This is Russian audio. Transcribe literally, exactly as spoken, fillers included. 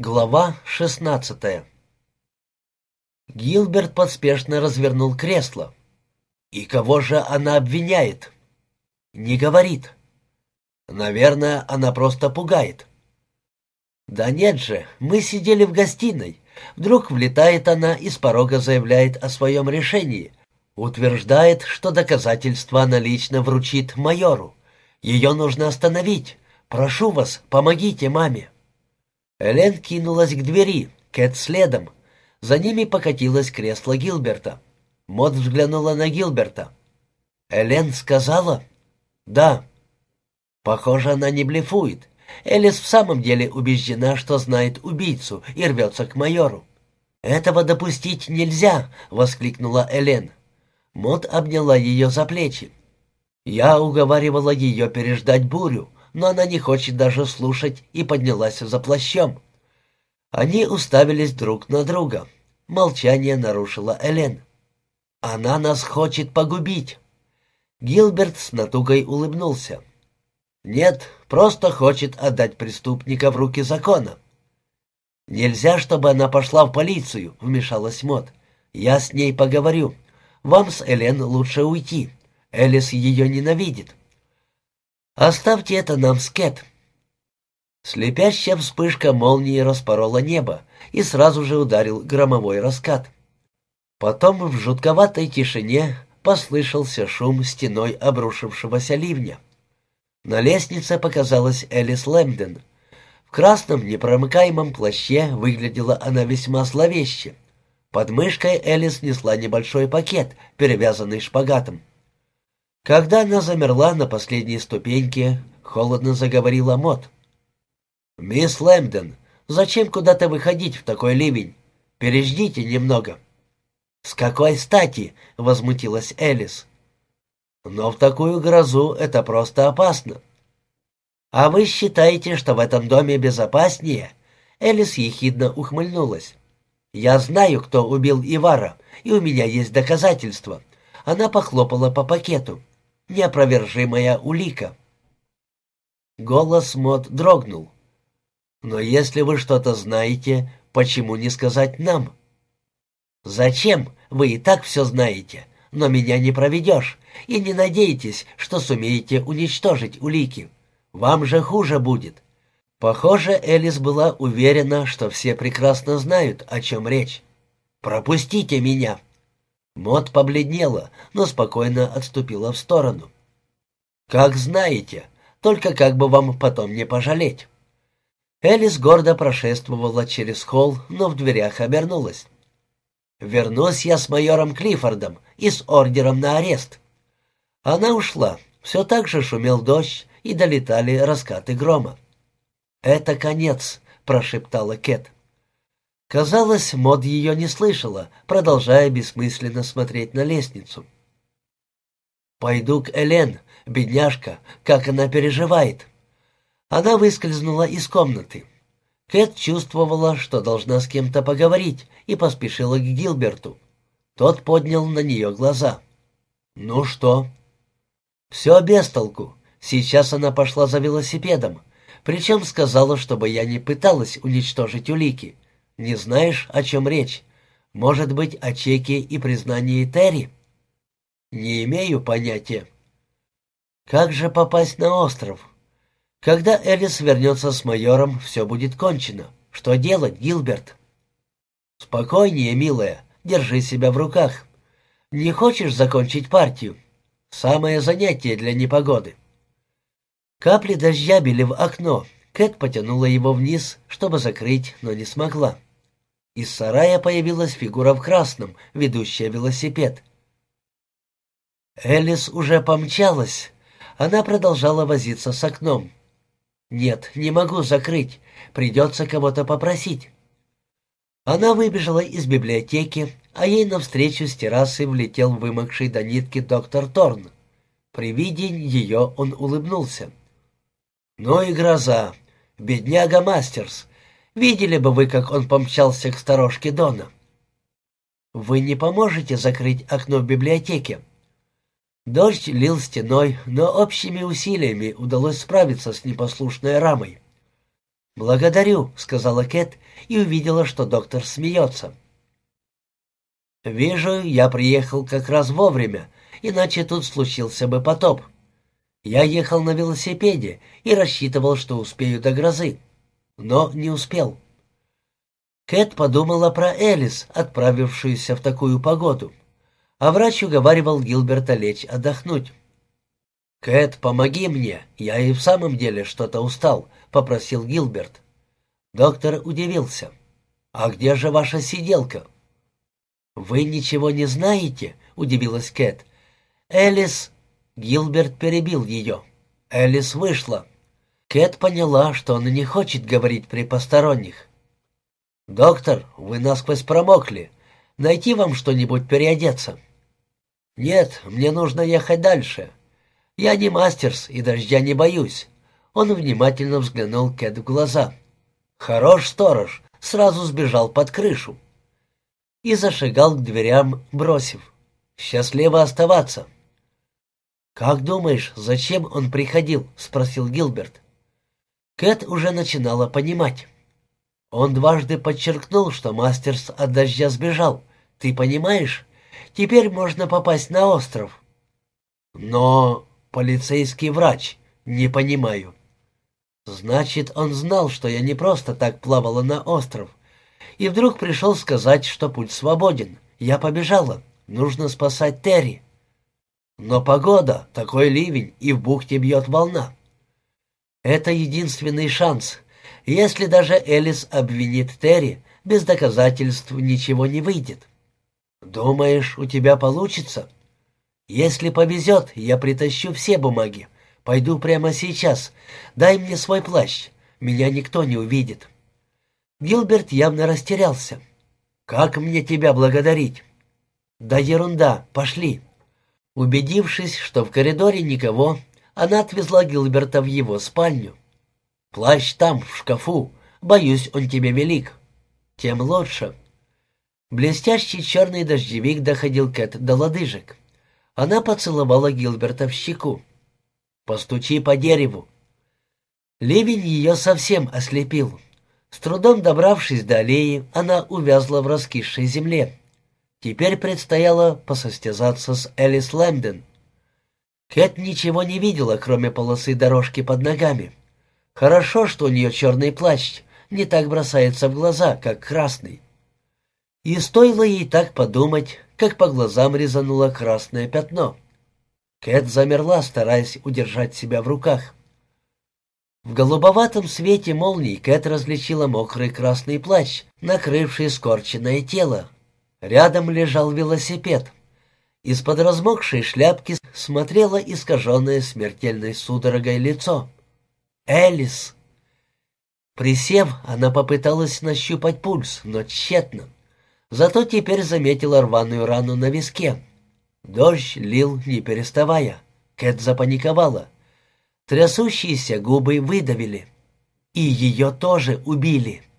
Глава шестнадцатая. Гилберт поспешно развернул кресло. И кого же она обвиняет? Не говорит. Наверное, она просто пугает. Да нет же, мы сидели в гостиной. Вдруг влетает она и с порога заявляет о своем решении. Утверждает, что доказательства она лично вручит майору. Ее нужно остановить. Прошу вас, помогите маме. Элен кинулась к двери, Кэт следом. За ними покатилось кресло Гилберта. Мод взглянула на Гилберта. «Элен сказала?» «Да». Похоже, она не блефует. Элис в самом деле убеждена, что знает убийцу, и рвется к майору. «Этого допустить нельзя!» — воскликнула Элен. Мод обняла ее за плечи. Я уговаривала ее переждать бурю, но она не хочет даже слушать и поднялась за плащом. Они уставились друг на друга. Молчание нарушила Элен. «Она нас хочет погубить!» Гилберт с натугой улыбнулся. «Нет, просто хочет отдать преступника в руки закона». «Нельзя, чтобы она пошла в полицию», — вмешалась Мод. «Я с ней поговорю. Вам с Элен лучше уйти. Элис ее ненавидит». «Оставьте это нам с Кэт». Слепящая вспышка молнии распорола небо, и сразу же ударил громовой раскат. Потом в жутковатой тишине послышался шум стеной обрушившегося ливня. На лестнице показалась Элис Лэмден. В красном непромыкаемом плаще выглядела она весьма зловеще. Под мышкой Элис несла небольшой пакет, перевязанный шпагатом. Когда она замерла на последней ступеньке, холодно заговорила Мод. «Мисс Лэмден, зачем куда-то выходить в такой ливень? Переждите немного». «С какой стати?» — возмутилась Элис. «Но в такую грозу это просто опасно». «А вы считаете, что в этом доме безопаснее?» Элис ехидно ухмыльнулась. «Я знаю, кто убил Ивара, и у меня есть доказательства». Она похлопала по пакету. «Неопровержимая улика». Голос Мод дрогнул. «Но если вы что-то знаете, почему не сказать нам?» «Зачем? Вы и так все знаете. Но меня не проведешь, и не надейтесь, что сумеете уничтожить улики. Вам же хуже будет». Похоже, Элис была уверена, что все прекрасно знают, о чем речь. «Пропустите меня!» Мод побледнела, но спокойно отступила в сторону. «Как знаете, только как бы вам потом не пожалеть». Элис гордо прошествовала через холл, но в дверях обернулась. «Вернусь я с майором Клиффордом и с ордером на арест». Она ушла. Все так же шумел дождь, и долетали раскаты грома. «Это конец», — прошептала Кэт. Казалось, Мод ее не слышала, продолжая бессмысленно смотреть на лестницу. «Пойду к Элен, бедняжка, как она переживает». Она выскользнула из комнаты. Кэт чувствовала, что должна с кем-то поговорить, и поспешила к Гилберту. Тот поднял на нее глаза. «Ну что?» «Все без толку. Сейчас она пошла за велосипедом. Причем сказала, чтобы я не пыталась уничтожить улики. Не знаешь, о чем речь? Может быть, о чеке и признании Терри?» «Не имею понятия». «Как же попасть на остров?» «Когда Элис вернется с майором, все будет кончено. Что делать, Гилберт?» «Спокойнее, милая, держи себя в руках. Не хочешь закончить партию? Самое занятие для непогоды». Капли дождя били в окно. Кэт потянула его вниз, чтобы закрыть, но не смогла. Из сарая появилась фигура в красном, ведущая велосипед. Элис уже помчалась. Она продолжала возиться с окном. «Нет, не могу закрыть. Придется кого-то попросить». Она выбежала из библиотеки, а ей навстречу с террасы влетел вымокший до нитки доктор Торн. При виде ее он улыбнулся. «Ну и гроза! Бедняга Мастерс! Видели бы вы, как он помчался к сторожке Дона!» «Вы не поможете закрыть окно в библиотеке?» Дождь лил стеной, но общими усилиями удалось справиться с непослушной рамой. «Благодарю», — сказала Кэт и увидела, что доктор смеется. «Вижу, я приехал как раз вовремя, иначе тут случился бы потоп. Я ехал на велосипеде и рассчитывал, что успею до грозы, но не успел». Кэт подумала про Элис, отправившуюся в такую погоду, а врач уговаривал Гилберта лечь отдохнуть. «Кэт, помоги мне, я и в самом деле что-то устал», — попросил Гилберт. Доктор удивился. «А где же ваша сиделка?» «Вы ничего не знаете?» — удивилась Кэт. «Элис...» — Гилберт перебил ее. «Элис вышла». Кэт поняла, что он не хочет говорить при посторонних. «Доктор, вы насквозь промокли. Найти вам что-нибудь переодеться?» «Нет, мне нужно ехать дальше. Я не мастерс и дождя не боюсь». Он внимательно взглянул Кэт в глаза. «Хорош сторож, сразу сбежал под крышу». И зашагал к дверям, бросив: «Счастливо оставаться». «Как думаешь, зачем он приходил?» — спросил Гилберт. Кэт уже начинала понимать. «Он дважды подчеркнул, что мастерс от дождя сбежал. Ты понимаешь? Теперь можно попасть на остров». «Но полицейский врач. Не понимаю». «Значит, он знал, что я не просто так плавала на остров. И вдруг пришел сказать, что путь свободен. Я побежала. Нужно спасать Терри. Но погода, такой ливень, и в бухте бьет волна. Это единственный шанс. Если даже Элис обвинит Терри, без доказательств ничего не выйдет. Думаешь, у тебя получится? Если повезет, я притащу все бумаги. Пойду прямо сейчас. Дай мне свой плащ. Меня никто не увидит». Гилберт явно растерялся. «Как мне тебя благодарить?» «Да ерунда, пошли». Убедившись, что в коридоре никого, она отвезла Гилберта в его спальню. «Плащ там, в шкафу. Боюсь, он тебе велик». «Тем лучше». Блестящий черный дождевик доходил Кэт до лодыжек. Она поцеловала Гилберта в щеку. «Постучи по дереву». Ливень ее совсем ослепил. С трудом добравшись до аллеи, она увязла в раскисшей земле. Теперь предстояло посостязаться с Элис Лэмден. Кэт ничего не видела, кроме полосы дорожки под ногами. Хорошо, что у нее черный плащ, не так бросается в глаза, как красный. И стоило ей так подумать, как по глазам резануло красное пятно. Кэт замерла, стараясь удержать себя в руках. В голубоватом свете молний Кэт различила мокрый красный плащ, накрывший скорченное тело. Рядом лежал велосипед. Из-под размокшей шляпки смотрело искаженное смертельной судорогой лицо. Элис! Присев, она попыталась нащупать пульс, но тщетно. Зато теперь заметила рваную рану на виске. Дождь лил, не переставая. Кэт запаниковала. Трясущиеся губы выдавили. И ее тоже убили.